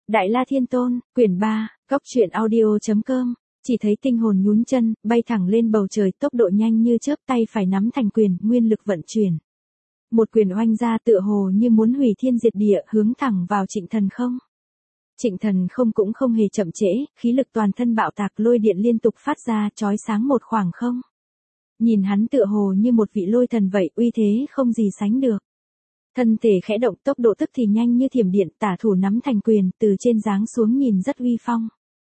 Đại La Thiên Tôn, quyển 3, góc truyện audio.com, chỉ thấy tinh hồn nhún chân, bay thẳng lên bầu trời, tốc độ nhanh như chớp, tay phải nắm thành quyền, nguyên lực vận chuyển. Một quyền oanh ra tựa hồ như muốn hủy thiên diệt địa, hướng thẳng vào Trịnh Thần Không. Trịnh Thần Không cũng không hề chậm trễ, khí lực toàn thân bạo tạc, lôi điện liên tục phát ra, chói sáng một khoảng không. Nhìn hắn tựa hồ như một vị lôi thần vậy, uy thế không gì sánh được. Thân thể khẽ động, tốc độ tức thì nhanh như thiểm điện, tả thủ nắm thành quyền, từ trên giáng xuống nhìn rất uy phong.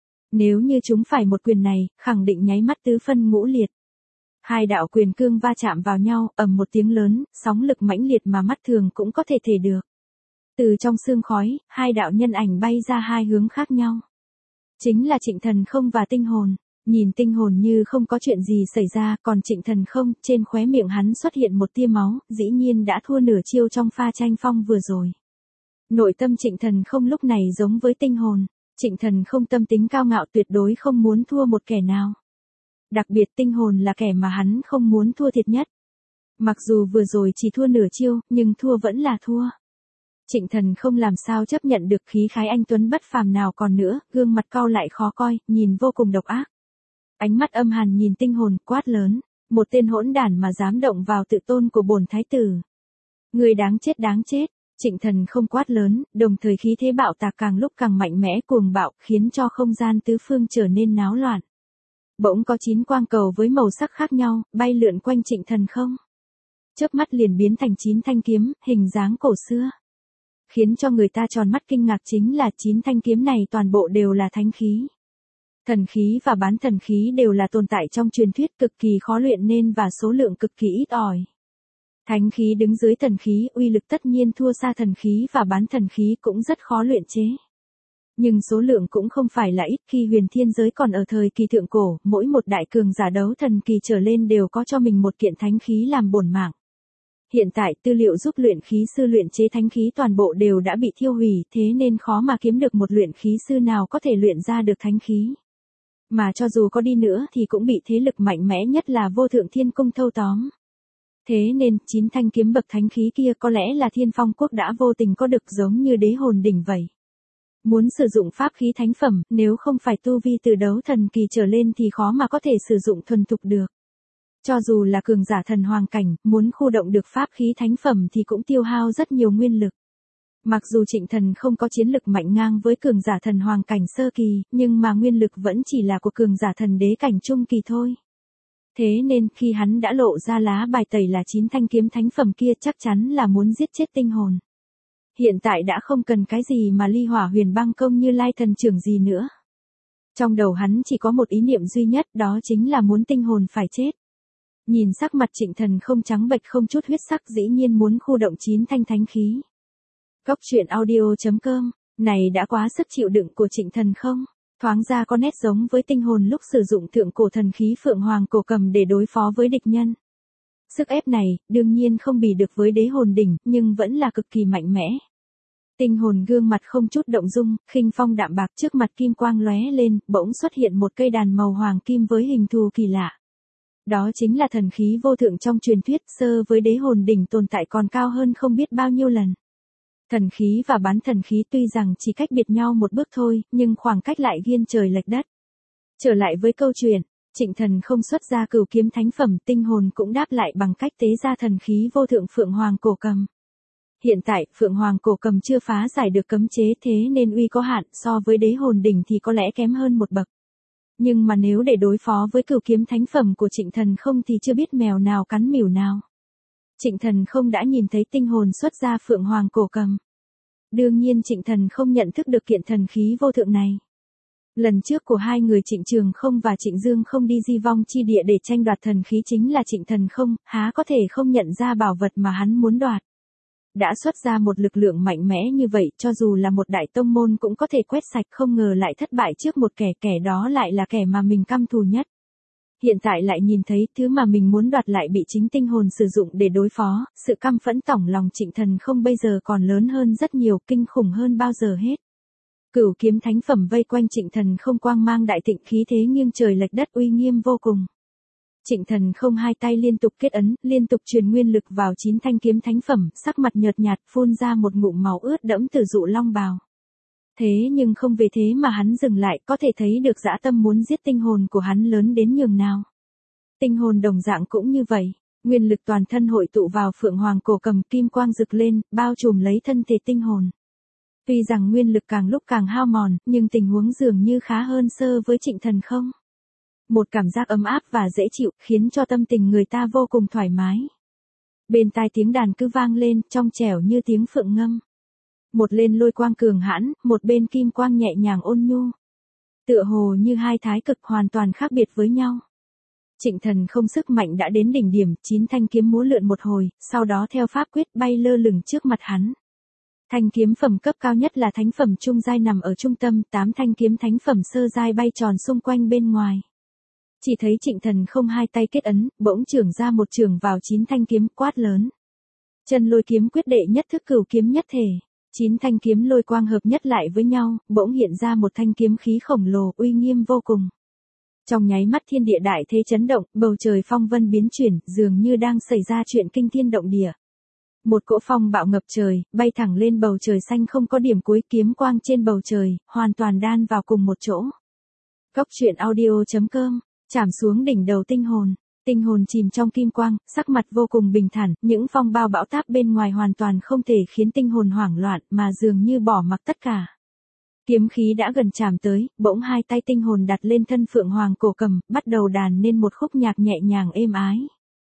Nếu như chúng phải một quyền này, khẳng định nháy mắt tứ phân ngũ liệt. Hai đạo quyền cương va chạm vào nhau, ầm một tiếng lớn, sóng lực mãnh liệt mà mắt thường cũng có thể thể được. Từ trong sương khói, hai đạo nhân ảnh bay ra hai hướng khác nhau. Chính là Trịnh Thần Không và tinh hồn. Nhìn tinh hồn như không có chuyện gì xảy ra, còn Trịnh Thần Không, trên khóe miệng hắn xuất hiện một tia máu, dĩ nhiên đã thua nửa chiêu trong pha tranh phong vừa rồi. Nội tâm Trịnh Thần Không lúc này giống với tinh hồn. Trịnh Thần Không tâm tính cao ngạo, tuyệt đối không muốn thua một kẻ nào. Đặc biệt tinh hồn là kẻ mà hắn không muốn thua thiệt nhất. Mặc dù vừa rồi chỉ thua nửa chiêu, nhưng thua vẫn là thua. Trịnh Thần Không làm sao chấp nhận được khí khái anh tuấn bất phàm nào còn nữa, gương mặt cau lại khó coi, nhìn vô cùng độc ác. Ánh mắt âm hàn nhìn tinh hồn, quát lớn, một tên hỗn đản mà dám động vào tự tôn của bổn thái tử. Người đáng chết đáng chết. Trịnh Thần Không quát lớn, đồng thời khí thế bạo tạc càng lúc càng mạnh mẽ cuồng bạo, khiến cho không gian tứ phương trở nên náo loạn. Bỗng có 9 quang cầu với màu sắc khác nhau, bay lượn quanh Trịnh Thần Không. Chớp mắt liền biến thành 9 thanh kiếm, hình dáng cổ xưa. Khiến cho người ta tròn mắt kinh ngạc chính là 9 thanh kiếm này toàn bộ đều là thánh khí. Thần khí và bán thần khí đều là tồn tại trong truyền thuyết cực kỳ khó luyện nên và số lượng cực kỳ ít ỏi. Thánh khí đứng dưới thần khí, uy lực tất nhiên thua xa thần khí và bán thần khí cũng rất khó luyện chế. Nhưng số lượng cũng không phải là ít, khi huyền thiên giới còn ở thời kỳ thượng cổ, mỗi một đại cường giả đấu thần kỳ trở lên đều có cho mình một kiện thánh khí làm bổn mạng. Hiện tại tư liệu giúp luyện khí sư luyện chế thánh khí toàn bộ đều đã bị thiêu hủy, thế nên khó mà kiếm được một luyện khí sư nào có thể luyện ra được thánh khí. Mà cho dù có đi nữa thì cũng bị thế lực mạnh mẽ nhất là Vô Thượng Thiên Cung thâu tóm. Thế nên, 9 thanh kiếm bậc thánh khí kia có lẽ là Thiên Phong Quốc đã vô tình có được giống như đế hồn đỉnh vậy. Muốn sử dụng pháp khí thánh phẩm, nếu không phải tu vi từ đấu thần kỳ trở lên thì khó mà có thể sử dụng thuần thục được. Cho dù là cường giả thần hoàng cảnh, muốn khu động được pháp khí thánh phẩm thì cũng tiêu hao rất nhiều nguyên lực. Mặc dù Trịnh Thần không có chiến lực mạnh ngang với cường giả thần hoàng cảnh sơ kỳ, nhưng mà nguyên lực vẫn chỉ là của cường giả thần đế cảnh trung kỳ thôi. Thế nên khi hắn đã lộ ra lá bài tẩy là 9 thanh kiếm thánh phẩm kia chắc chắn là muốn giết chết tinh hồn. Hiện tại đã không cần cái gì mà ly hỏa huyền băng công như lai thần trưởng gì nữa. Trong đầu hắn chỉ có một ý niệm duy nhất, đó chính là muốn tinh hồn phải chết. Nhìn sắc mặt Trịnh Thần Không trắng bệch không chút huyết sắc, dĩ nhiên muốn khu động 9 thanh thánh khí. Góc truyện audio.com, này đã quá sức chịu đựng của Trịnh Thần Không. Thoáng ra có nét giống với tinh hồn lúc sử dụng thượng cổ thần khí Phượng Hoàng Cổ Cầm để đối phó với địch nhân. Sức ép này, đương nhiên không bì được với đế hồn đỉnh, nhưng vẫn là cực kỳ mạnh mẽ. Tinh hồn gương mặt không chút động dung, khinh phong đạm bạc, trước mặt kim quang lóe lên, bỗng xuất hiện một cây đàn màu hoàng kim với hình thù kỳ lạ. Đó chính là thần khí vô thượng trong truyền thuyết, sơ với đế hồn đỉnh tồn tại còn cao hơn không biết bao nhiêu lần. Thần khí và bán thần khí tuy rằng chỉ cách biệt nhau một bước thôi, nhưng khoảng cách lại nghiêng trời lệch đất. Trở lại với câu chuyện, Trịnh Thần không xuất ra cửu kiếm thánh phẩm, tinh hồn cũng đáp lại bằng cách tế ra thần khí vô thượng Phượng Hoàng Cổ Cầm. Hiện tại, Phượng Hoàng Cổ Cầm chưa phá giải được cấm chế, thế nên uy có hạn, so với đế hồn đỉnh thì có lẽ kém hơn một bậc. Nhưng mà nếu để đối phó với cửu kiếm thánh phẩm của Trịnh Thần không thì chưa biết mèo nào cắn mỉu nào. Trịnh Thần không đã nhìn thấy tinh hồn xuất ra Phượng Hoàng Cổ Cầm. Đương nhiên Trịnh Thần không nhận thức được kiện thần khí vô thượng này. Lần trước của hai người Trịnh Trường Không và Trịnh Dương Không đi di vong chi địa để tranh đoạt thần khí chính là Trịnh Thần không, há có thể không nhận ra bảo vật mà hắn muốn đoạt. Đã xuất ra một lực lượng mạnh mẽ như vậy, cho dù là một đại tông môn cũng có thể quét sạch, không ngờ lại thất bại trước một kẻ đó lại là kẻ mà mình căm thù nhất. Hiện tại lại nhìn thấy thứ mà mình muốn đoạt lại bị chính tinh hồn sử dụng để đối phó, sự căm phẫn tổng lòng Trịnh Thần không bây giờ còn lớn hơn rất nhiều, kinh khủng hơn bao giờ hết. Cửu kiếm thánh phẩm vây quanh Trịnh Thần không, quang mang đại thịnh, khí thế nghiêng trời lệch đất, uy nghiêm vô cùng. Trịnh Thần không hai tay liên tục kết ấn, liên tục truyền nguyên lực vào 9 thanh kiếm thánh phẩm, sắc mặt nhợt nhạt, phun ra một ngụm máu ướt đẫm từ dụ long bào. Thế nhưng không về thế mà hắn dừng lại, có thể thấy được dã tâm muốn giết tinh hồn của hắn lớn đến nhường nào. Tinh hồn đồng dạng cũng như vậy, nguyên lực toàn thân hội tụ vào Phượng Hoàng cổ cầm, kim quang rực lên, bao trùm lấy thân thể tinh hồn. Tuy rằng nguyên lực càng lúc càng hao mòn, nhưng tình huống dường như khá hơn so với Trịnh Thần không. Một cảm giác ấm áp và dễ chịu, khiến cho tâm tình người ta vô cùng thoải mái. Bên tai tiếng đàn cứ vang lên, trong trẻo như tiếng phượng ngâm. Một lên lôi quang cường hãn, một bên kim quang nhẹ nhàng ôn nhu. Tựa hồ như hai thái cực hoàn toàn khác biệt với nhau. Trịnh Thần không sức mạnh đã đến đỉnh điểm, 9 thanh kiếm múa lượn một hồi, sau đó theo pháp quyết bay lơ lửng trước mặt hắn. Thanh kiếm phẩm cấp cao nhất là thánh phẩm trung giai nằm ở trung tâm, 8 thanh kiếm thánh phẩm sơ giai bay tròn xung quanh bên ngoài. Chỉ thấy Trịnh Thần không hai tay kết ấn, bỗng chưởng ra một chưởng vào 9 thanh kiếm, quát lớn. Chân lôi kiếm quyết đệ nhất thức, cửu kiếm nhất thể. 9 thanh kiếm lôi quang hợp nhất lại với nhau, bỗng hiện ra một thanh kiếm khí khổng lồ, uy nghiêm vô cùng. Trong nháy mắt thiên địa đại thế chấn động, bầu trời phong vân biến chuyển, dường như đang xảy ra chuyện kinh thiên động địa. Một cỗ phong bạo ngập trời, bay thẳng lên bầu trời xanh không có điểm cuối, kiếm quang trên bầu trời, hoàn toàn đan vào cùng một chỗ. Cốc truyện audio.com, chạm xuống đỉnh đầu tinh hồn chìm trong kim quang, sắc mặt vô cùng bình thản, những phong bao bão táp bên ngoài hoàn toàn không thể khiến tinh hồn hoảng loạn, mà dường như bỏ mặc tất cả. Kiếm khí đã gần chạm tới, bỗng hai tay tinh hồn đặt lên thân Phượng Hoàng cổ cầm, bắt đầu đàn nên một khúc nhạc nhẹ nhàng êm ái.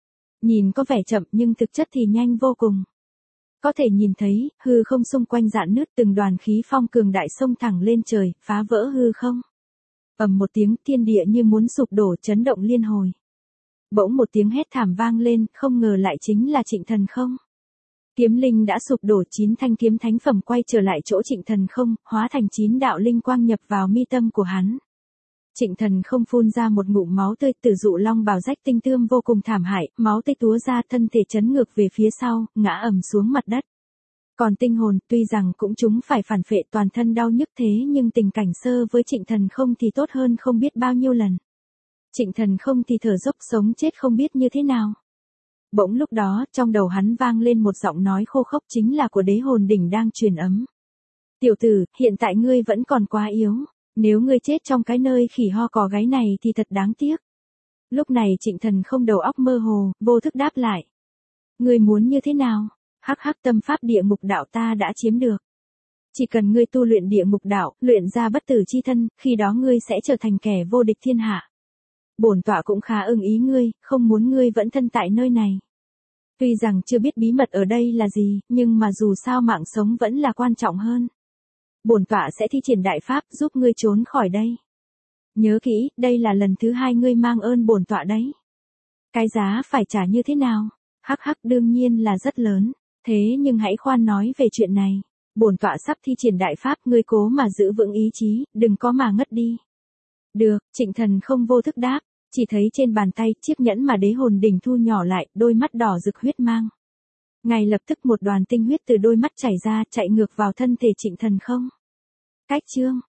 Nhìn có vẻ chậm nhưng thực chất thì nhanh vô cùng. Có thể nhìn thấy, hư không xung quanh rạn nứt, từng đoàn khí phong cường đại xông thẳng lên trời, phá vỡ hư không. Ầm một tiếng, thiên địa như muốn sụp đổ, chấn động liên hồi. Bỗng một tiếng hét thảm vang lên, không ngờ lại chính là Trịnh Thần không. Kiếm linh đã sụp đổ, 9 thanh kiếm thánh phẩm quay trở lại chỗ Trịnh Thần không, hóa thành 9 đạo linh quang nhập vào mi tâm của hắn. Trịnh Thần không phun ra một ngụm máu tươi, Tử Dụ Long bào rách tinh tươm vô cùng thảm hại, máu tươi túa ra, thân thể chấn ngược về phía sau, ngã ầm xuống mặt đất. Còn tinh hồn, tuy rằng cũng chúng phải phản phệ, toàn thân đau nhức thế nhưng tình cảnh sơ với Trịnh Thần không thì tốt hơn không biết bao nhiêu lần. Trịnh Thần không thì thở dốc sống chết không biết như thế nào. Bỗng lúc đó, trong đầu hắn vang lên một giọng nói khô khốc, chính là của đế hồn đỉnh đang truyền ấm. Tiểu tử, hiện tại ngươi vẫn còn quá yếu. Nếu ngươi chết trong cái nơi khỉ ho cò gáy này thì thật đáng tiếc. Lúc này Trịnh Thần không đầu óc mơ hồ, vô thức đáp lại. Ngươi muốn như thế nào? Hắc hắc, tâm pháp địa ngục đạo ta đã chiếm được. Chỉ cần ngươi tu luyện địa ngục đạo, luyện ra bất tử chi thân, khi đó ngươi sẽ trở thành kẻ vô địch thiên hạ. Bổn tọa cũng khá ưng ý ngươi, không muốn ngươi vẫn thân tại nơi này. Tuy rằng chưa biết bí mật ở đây là gì, nhưng mà dù sao mạng sống vẫn là quan trọng hơn. Bổn tọa sẽ thi triển đại pháp giúp ngươi trốn khỏi đây. Nhớ kỹ, đây là lần thứ 2 ngươi mang ơn bổn tọa đấy. Cái giá phải trả như thế nào? Hắc hắc, đương nhiên là rất lớn. Thế nhưng hãy khoan nói về chuyện này. Bổn tọa sắp thi triển đại pháp, ngươi cố mà giữ vững ý chí, đừng có mà ngất đi. Được, Trịnh Thần không vô thức đáp, chỉ thấy trên bàn tay chiếc nhẫn mà đế hồn đỉnh thu nhỏ lại, đôi mắt đỏ rực huyết mang. Ngay lập tức một đoàn tinh huyết từ đôi mắt chảy ra, chạy ngược vào thân thể Trịnh Thần không. Cách chương